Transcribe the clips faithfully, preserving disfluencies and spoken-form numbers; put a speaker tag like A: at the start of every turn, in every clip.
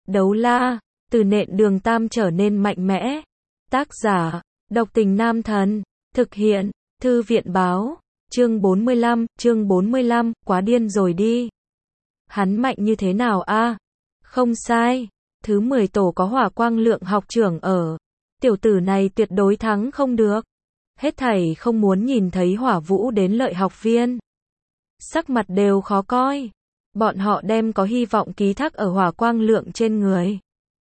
A: Đấu la, từ nện đường tam trở nên mạnh mẽ. Tác giả, độc tình nam thần. Thực hiện, thư viện báo. Chương bốn mươi lăm, chương bốn mươi lăm, quá điên rồi đi. Hắn mạnh như thế nào a? Không sai, thứ mười tổ có Hỏa Quang Lượng học trưởng ở. Tiểu tử này tuyệt đối thắng không được. Hết thảy không muốn nhìn thấy Hỏa Vũ đến lợi học viên. Sắc mặt đều khó coi. Bọn họ đem có hy vọng ký thác ở Hỏa Quang Lượng trên người.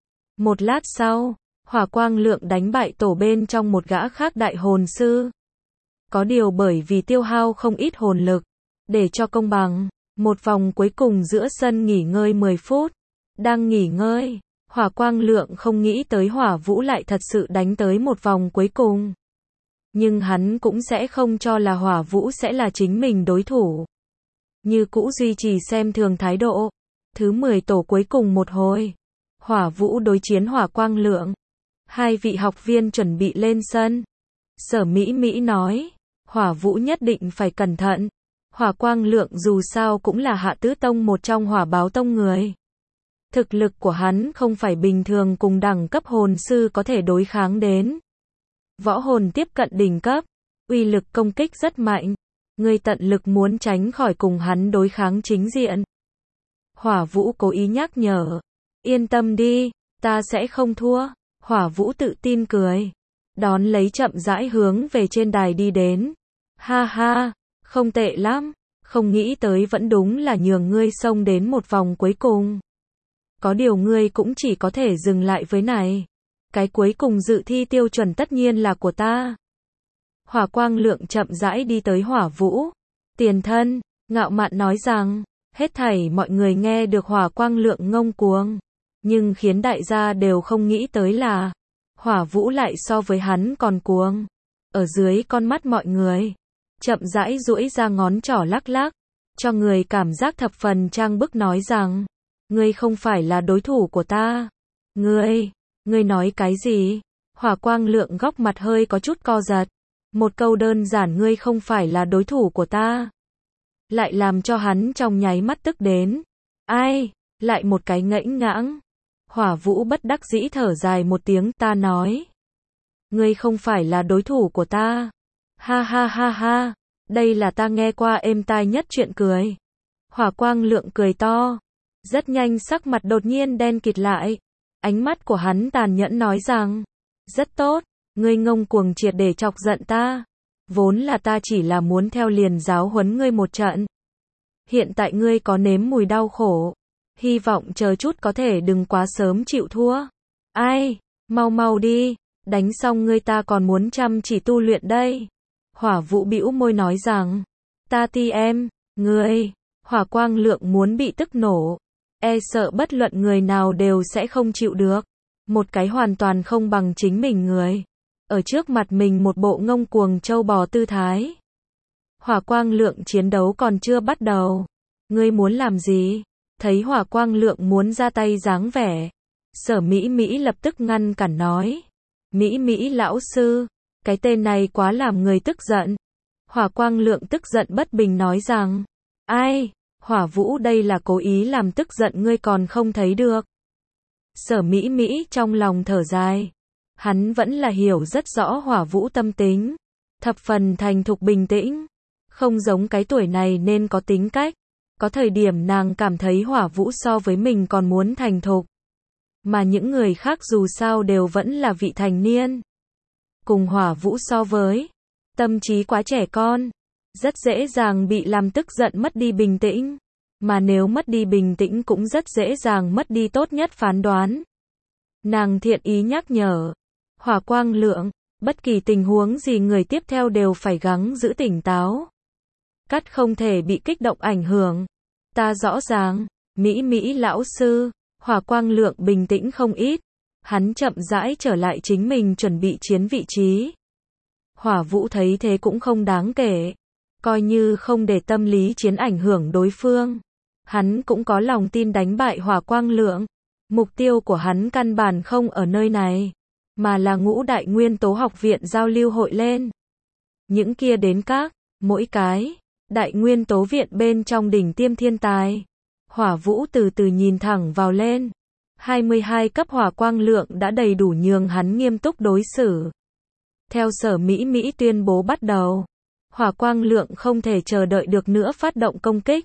A: Một lát sau, Hỏa Quang Lượng đánh bại tổ bên trong một gã khác đại hồn sư. Có điều bởi vì tiêu hao không ít hồn lực, để cho công bằng, một vòng cuối cùng giữa sân nghỉ ngơi mười phút. Đang nghỉ ngơi, Hỏa Quang Lượng không nghĩ tới Hỏa Vũ lại thật sự đánh tới một vòng cuối cùng. Nhưng hắn cũng sẽ không cho là Hỏa Vũ sẽ là chính mình đối thủ. Như cũ duy trì xem thường thái độ. Thứ mười tổ cuối cùng một hồi. Hỏa Vũ đối chiến Hỏa Quang Lượng. Hai vị học viên chuẩn bị lên sân. Sở Mỹ Mỹ nói, Hỏa Vũ nhất định phải cẩn thận. Hỏa Quang Lượng dù sao cũng là Hạ Tứ Tông một trong Hỏa Báo Tông người. Thực lực của hắn không phải bình thường cùng đẳng cấp hồn sư có thể đối kháng đến. Võ hồn tiếp cận đỉnh cấp, uy lực công kích rất mạnh. Ngươi tận lực muốn tránh khỏi cùng hắn đối kháng chính diện. Hỏa Vũ cố ý nhắc nhở. Yên tâm đi, ta sẽ không thua. Hỏa Vũ tự tin cười. Đón lấy chậm rãi hướng về trên đài đi đến. Ha ha, không tệ lắm. Không nghĩ tới vẫn đúng là nhường ngươi xông đến một vòng cuối cùng. Có điều ngươi cũng chỉ có thể dừng lại với này. Cái cuối cùng dự thi tiêu chuẩn tất nhiên là của ta. Hỏa Quang Lượng chậm rãi đi tới Hỏa Vũ. Tiền thân, ngạo mạn nói rằng, hết thảy mọi người nghe được Hỏa Quang Lượng ngông cuồng. Nhưng khiến đại gia đều không nghĩ tới là, Hỏa Vũ lại so với hắn còn cuồng. Ở dưới con mắt mọi người, chậm rãi duỗi ra ngón trỏ lắc lắc, cho người cảm giác thập phần trang bức nói rằng, ngươi không phải là đối thủ của ta. Ngươi, ngươi nói cái gì? Hỏa Quang Lượng góc mặt hơi có chút co giật. Một câu đơn giản ngươi không phải là đối thủ của ta. Lại làm cho hắn trong nháy mắt tức đến. Ai? Lại một cái ngẫnh ngãng. Hỏa Vũ bất đắc dĩ thở dài một tiếng ta nói. Ngươi không phải là đối thủ của ta. Ha ha ha ha. Đây là ta nghe qua êm tai nhất chuyện cười. Hỏa Quang Lượng cười to. Rất nhanh sắc mặt đột nhiên đen kịt lại. Ánh mắt của hắn tàn nhẫn nói rằng. Rất tốt. Ngươi ngông cuồng triệt để chọc giận ta. Vốn là ta chỉ là muốn theo liền giáo huấn ngươi một trận. Hiện tại ngươi có nếm mùi đau khổ. Hy vọng chờ chút có thể đừng quá sớm chịu thua. Ai? Mau mau đi. Đánh xong ngươi ta còn muốn chăm chỉ tu luyện đây. Hỏa Vũ bĩu môi nói rằng. Ta ti em. Ngươi. Hỏa Quang Lượng muốn bị tức nổ. E sợ bất luận người nào đều sẽ không chịu được. Một cái hoàn toàn không bằng chính mình người. Ở trước mặt mình một bộ ngông cuồng trâu bò tư thái. Hỏa Quang Lượng chiến đấu còn chưa bắt đầu. Ngươi muốn làm gì? Thấy Hỏa Quang Lượng muốn ra tay dáng vẻ. Sở Mỹ Mỹ lập tức ngăn cản nói. Mỹ Mỹ lão sư, cái tên này quá làm người tức giận. Hỏa Quang Lượng tức giận bất bình nói rằng. Ai? Hỏa Vũ đây là cố ý làm tức giận ngươi còn không thấy được. Sở Mỹ Mỹ trong lòng thở dài. Hắn vẫn là hiểu rất rõ Hỏa Vũ tâm tính. Thập phần thành thục bình tĩnh. Không giống cái tuổi này nên có tính cách. Có thời điểm nàng cảm thấy Hỏa Vũ so với mình còn muốn thành thục. Mà những người khác dù sao đều vẫn là vị thành niên. Cùng Hỏa Vũ so với, tâm trí quá trẻ con. Rất dễ dàng bị làm tức giận mất đi bình tĩnh. Mà nếu mất đi bình tĩnh cũng rất dễ dàng mất đi tốt nhất phán đoán. Nàng thiện ý nhắc nhở. Hỏa Quang Lượng, bất kỳ tình huống gì người tiếp theo đều phải gắng giữ tỉnh táo. Cắt không thể bị kích động ảnh hưởng. Ta rõ ràng, Mỹ Mỹ lão sư, Hỏa Quang Lượng bình tĩnh không ít. Hắn chậm rãi trở lại chính mình chuẩn bị chiến vị trí. Hỏa Vũ thấy thế cũng không đáng kể. Coi như không để tâm lý chiến ảnh hưởng đối phương. Hắn cũng có lòng tin đánh bại Hỏa Quang Lượng. Mục tiêu của hắn căn bản không ở nơi này. Mà là Ngũ Đại Nguyên Tố học viện giao lưu hội lên. Những kia đến các, mỗi cái, Đại Nguyên Tố viện bên trong đỉnh tiêm thiên tài. Hỏa Vũ từ từ nhìn thẳng vào lên. hai mươi hai cấp hỏa quang lượng đã đầy đủ nhường hắn nghiêm túc đối xử. Theo Sở Mỹ Mỹ tuyên bố bắt đầu, hỏa quang lượng không thể chờ đợi được nữa phát động công kích.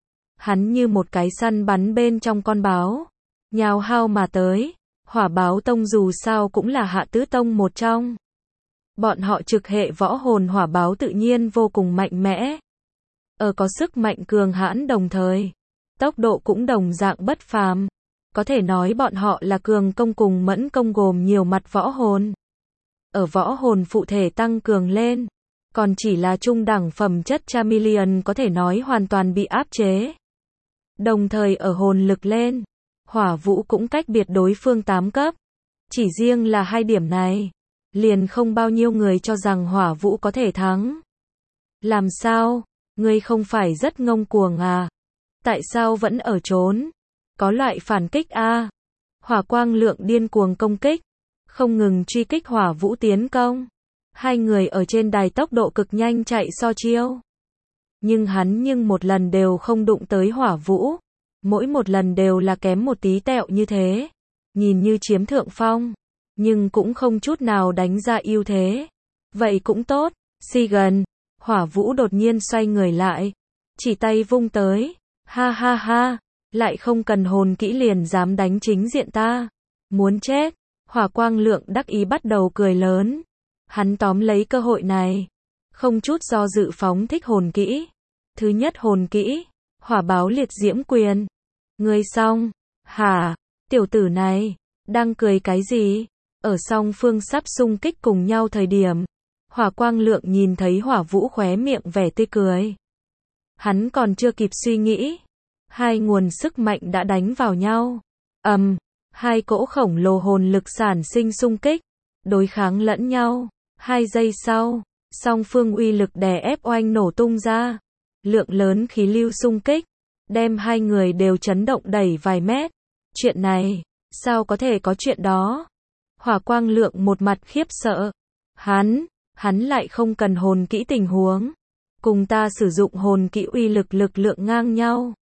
A: Hắn như một cái săn bắn bên trong con báo, nhào hao mà tới. Hỏa báo tông dù sao cũng là hạ tứ tông một trong. Bọn họ trực hệ võ hồn hỏa báo tự nhiên vô cùng mạnh mẽ. Ở có sức mạnh cường hãn đồng thời, tốc độ cũng đồng dạng bất phàm. Có thể nói bọn họ là cường công cùng mẫn công gồm nhiều mặt võ hồn. Ở võ hồn phụ thể tăng cường lên, còn chỉ là trung đẳng phẩm chất Chameleon có thể nói hoàn toàn bị áp chế. Đồng thời ở hồn lực lên, Hỏa Vũ cũng cách biệt đối phương tám cấp. Chỉ riêng là hai điểm này, liền không bao nhiêu người cho rằng Hỏa Vũ có thể thắng. Làm sao? Ngươi không phải rất ngông cuồng à? Tại sao vẫn ở trốn? Có loại phản kích a? À? Hỏa quang lượng điên cuồng công kích, không ngừng truy kích Hỏa Vũ tiến công. Hai người ở trên đài tốc độ cực nhanh chạy so chiêu. Nhưng hắn nhưng một lần đều không đụng tới Hỏa Vũ. Mỗi một lần đều là kém một tí tẹo như thế. Nhìn như chiếm thượng phong, nhưng cũng không chút nào đánh ra ưu thế. Vậy cũng tốt. Si gần, Hỏa Vũ đột nhiên xoay người lại, chỉ tay vung tới. Ha ha ha, lại không cần hồn kỹ liền dám đánh chính diện ta. Muốn chết. Hỏa quang lượng đắc ý bắt đầu cười lớn. Hắn tóm lấy cơ hội này, không chút do dự phóng thích hồn kỹ. Thứ nhất hồn kỹ, Hỏa báo liệt diễm quyền. Ngươi xong, hả? Tiểu tử này, đang cười cái gì? Ở song phương sắp xung kích cùng nhau thời điểm, Hỏa quang lượng nhìn thấy Hỏa Vũ khóe miệng vẻ tươi cười. Hắn còn chưa kịp suy nghĩ, hai nguồn sức mạnh đã đánh vào nhau. Ầm, um, hai cỗ khổng lồ hồn lực sản sinh xung kích, đối kháng lẫn nhau. Hai giây sau, song phương uy lực đè ép oanh nổ tung ra. Lượng lớn khí lưu xung kích, đem hai người đều chấn động đẩy vài mét. Chuyện này, sao có thể có chuyện đó? Hỏa quang lượng một mặt khiếp sợ. Hắn, hắn lại không cần hồn kỹ tình huống. Cùng ta sử dụng hồn kỹ uy lực lực lượng ngang nhau.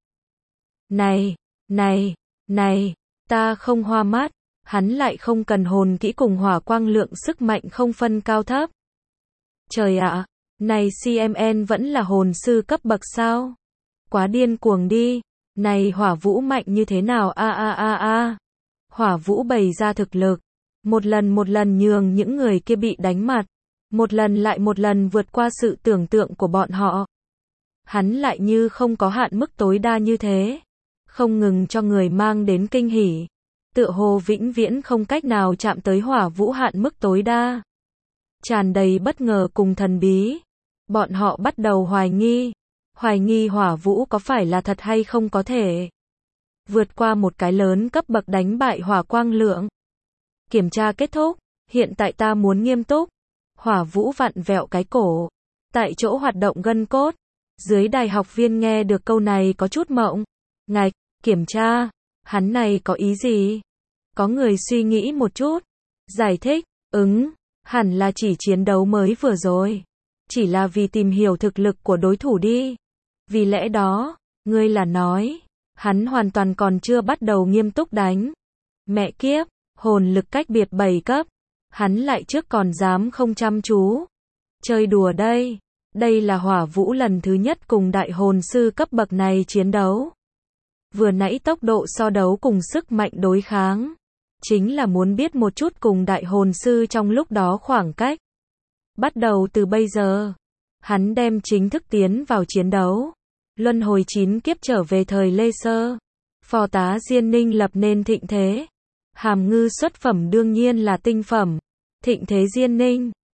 A: Này, này, này, ta không hoa mắt. Hắn lại không cần hồn kỹ cùng hỏa quang lượng sức mạnh không phân cao thấp. Trời ạ, à, này xê em en vẫn là hồn sư cấp bậc sao? Quá điên cuồng đi. Này Hỏa Vũ mạnh như thế nào a a a a. Hỏa Vũ bày ra thực lực, một lần một lần nhường những người kia bị đánh mặt, một lần lại một lần vượt qua sự tưởng tượng của bọn họ. Hắn lại như không có hạn mức tối đa như thế, không ngừng cho người mang đến kinh hỉ. Tựa hồ vĩnh viễn không cách nào chạm tới Hỏa Vũ hạn mức tối đa. Tràn đầy bất ngờ cùng thần bí. Bọn họ bắt đầu hoài nghi. Hoài nghi Hỏa Vũ có phải là thật hay không có thể vượt qua một cái lớn cấp bậc đánh bại hỏa quang lượng. Kiểm tra kết thúc, hiện tại ta muốn nghiêm túc. Hỏa Vũ vặn vẹo cái cổ, tại chỗ hoạt động gân cốt. Dưới đài học viên nghe được câu này có chút mộng. Ngạch, kiểm tra, hắn này có ý gì? Có người suy nghĩ một chút, giải thích, ứng, hẳn là chỉ chiến đấu mới vừa rồi. Chỉ là vì tìm hiểu thực lực của đối thủ đi. Vì lẽ đó, ngươi là nói, hắn hoàn toàn còn chưa bắt đầu nghiêm túc đánh. Mẹ kiếp, hồn lực cách biệt bảy cấp, hắn lại trước còn dám không chăm chú. Chơi đùa đây, đây là Hỏa Vũ lần thứ nhất cùng đại hồn sư cấp bậc này chiến đấu. Vừa nãy tốc độ so đấu cùng sức mạnh đối kháng, chính là muốn biết một chút cùng đại hồn sư trong lúc đó khoảng cách. Bắt đầu từ bây giờ, hắn đem chính thức tiến vào chiến đấu. Luân hồi chín kiếp trở về thời Lê Sơ. Phò tá Diên Ninh lập nên thịnh thế. Hàm Ngư xuất phẩm đương nhiên là tinh phẩm. Thịnh thế Diên Ninh,